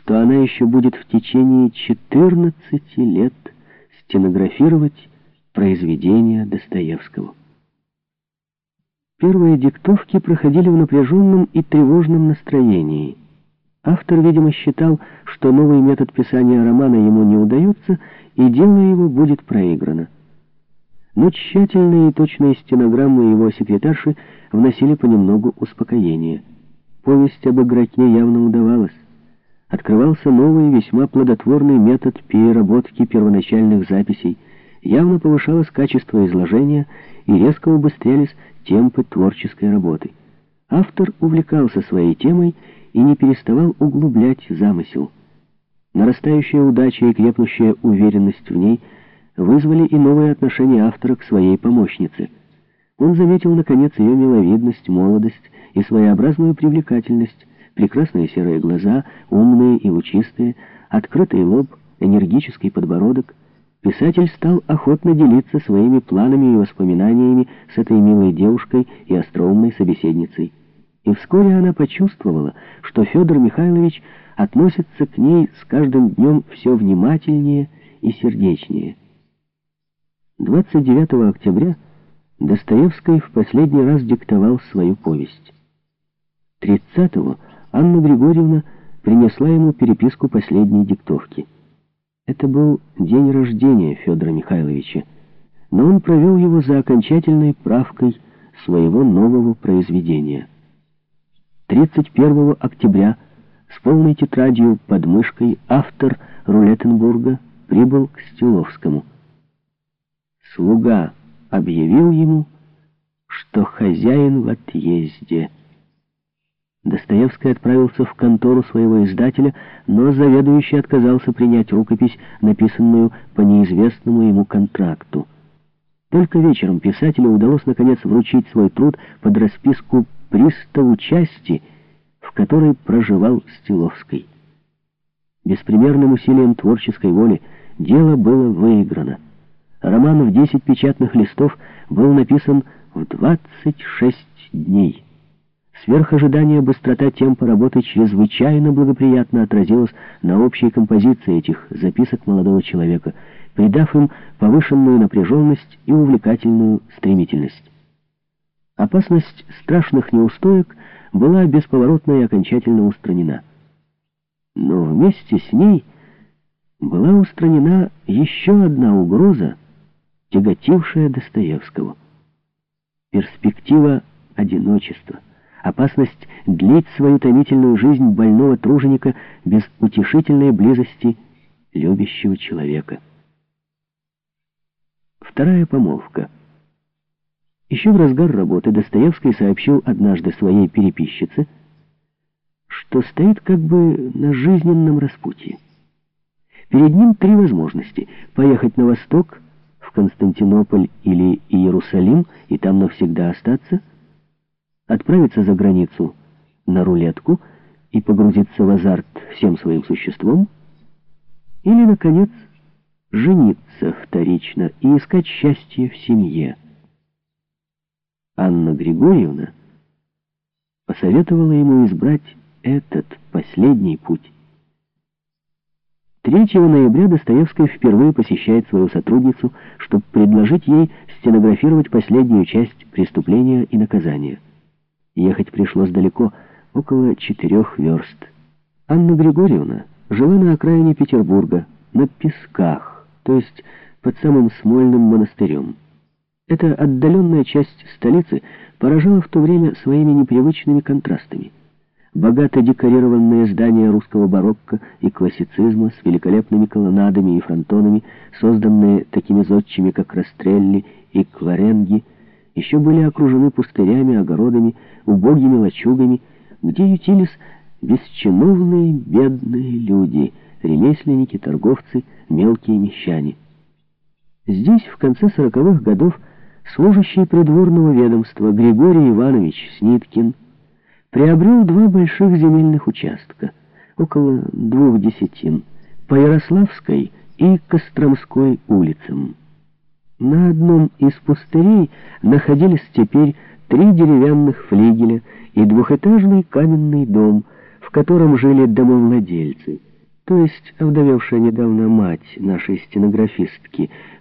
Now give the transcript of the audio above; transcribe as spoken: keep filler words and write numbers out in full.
что она еще будет в течение четырнадцати лет стенографировать произведения Достоевского. Первые диктовки проходили в напряженном и тревожном настроении. Автор, видимо, считал, что новый метод писания романа ему не удается, и дело его будет проиграно. Но тщательные и точные стенограммы его секретарши вносили понемногу успокоение. Повесть об игроке явно удавалась. Открывался новый, весьма плодотворный метод переработки первоначальных записей, явно повышалось качество изложения и резко убыстрялись темпы творческой работы. Автор увлекался своей темой и не переставал углублять замысел. Нарастающая удача и крепнущая уверенность в ней вызвали и новые отношения автора к своей помощнице. Он заметил, наконец, ее миловидность, молодость и своеобразную привлекательность, прекрасные серые глаза, умные и лучистые, открытый лоб, энергический подбородок. Писатель стал охотно делиться своими планами и воспоминаниями с этой милой девушкой и остроумной собеседницей. И вскоре она почувствовала, что Федор Михайлович относится к ней с каждым днем все внимательнее и сердечнее. двадцать девятого октября Достоевский в последний раз диктовал свою повесть. тридцатого Анна Григорьевна принесла ему переписку последней диктовки. Это был день рождения Федора Михайловича, но он провел его за окончательной правкой своего нового произведения. тридцать первого октября с полной тетрадью под мышкой автор Рулеттенбурга прибыл к Стиловскому. Слуга объявил ему, что хозяин в отъезде. Достоевский отправился в контору своего издателя, но заведующий отказался принять рукопись, написанную по неизвестному ему контракту. Только вечером писателю удалось наконец вручить свой труд под расписку приставу части, в которой проживал Стиловский. Беспримерным усилием творческой воли дело было выиграно. Роман в десять печатных листов был написан в двадцать шесть дней. Сверх ожидания быстрота темпа работы чрезвычайно благоприятно отразилась на общей композиции этих записок молодого человека, придав им повышенную напряженность и увлекательную стремительность. Опасность страшных неустоек была бесповоротно и окончательно устранена. Но вместе с ней была устранена еще одна угроза, тяготившая Достоевского. Перспектива одиночества. Опасность длить свою томительную жизнь больного труженика без утешительной близости любящего человека. Вторая помолвка. Еще в разгар работы Достоевский сообщил однажды своей переписчице, что стоит как бы на жизненном распутье. Перед ним три возможности: поехать на восток, в Константинополь или Иерусалим, и там навсегда остаться, отправиться за границу на рулетку и погрузиться в азарт всем своим существом, или, наконец, жениться вторично и искать счастье в семье. Анна Григорьевна посоветовала ему избрать этот последний путь. третьего ноября Достоевский впервые посещает свою сотрудницу, чтобы предложить ей стенографировать последнюю часть «Преступления и наказания». Ехать пришлось далеко, около четырех верст. Анна Григорьевна жила на окраине Петербурга, на Песках, то есть под самым Смольным монастырем. Эта отдаленная часть столицы поражала в то время своими непривычными контрастами. Богато декорированные здания русского барокко и классицизма с великолепными колоннадами и фронтонами, созданные такими зодчими, как Растрелли и Кваренги, еще были окружены пустырями, огородами, убогими лачугами, где ютились бесчиновные бедные люди, ремесленники, торговцы, мелкие мещане. Здесь в конце сороковых годов служащий придворного ведомства Григорий Иванович Сниткин приобрел два больших земельных участка, около двух десятин, по Ярославской и Костромской улицам. На одном из пустырей находились теперь три деревянных флигеля и двухэтажный каменный дом, в котором жили домовладельцы, то есть овдовевшая недавно мать нашей стенографистки,